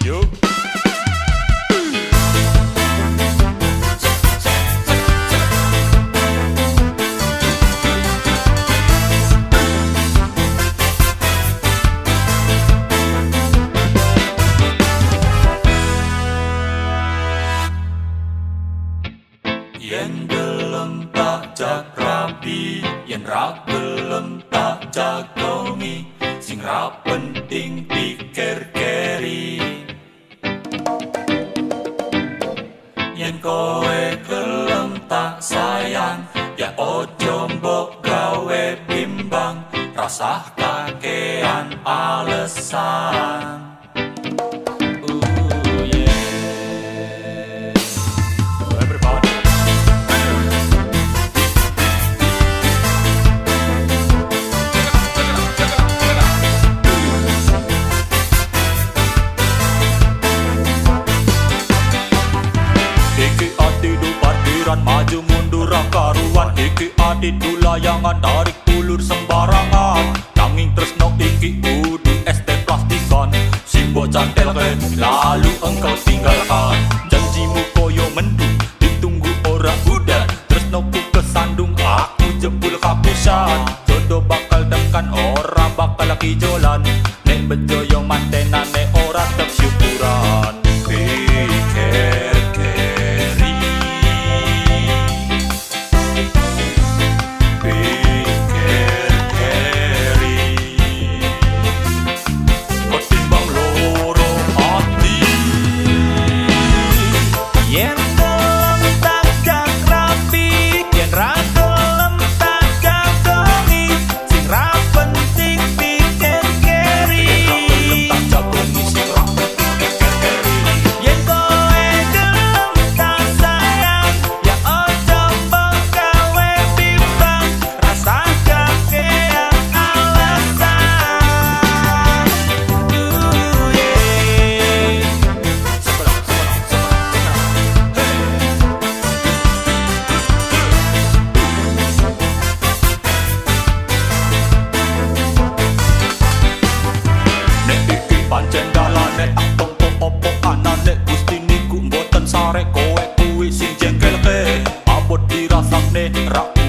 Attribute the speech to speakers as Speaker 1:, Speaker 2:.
Speaker 1: Yuk. Yen gelem tak jak rapi, yen ra gelem tak jagongi, sing ra penting pikir keri. Yen kowe gelem tak sayang, ya ojo mbok gawe bimbang, rasah kakean alesan. Maju mundur karuan, iki adidu layangan, tarik ulur sembarangan. Nanging tresno iki kudu ST plastikan, simbok cantelke lalu engkau tinggalkan. Janjimu koyo mendung, ditunggu ora udan, tresnoku kesandung, aku jebul kapusan. Jodoh bakal dekan, ora bakal lagi jolan, nek bejoyo mantenane ora tetep syukuran. Pikir pancen dalane tak tompo opo anane, Gusti niku mboten sare, kowe kuwi sing jengkelke, abot dirasakne ra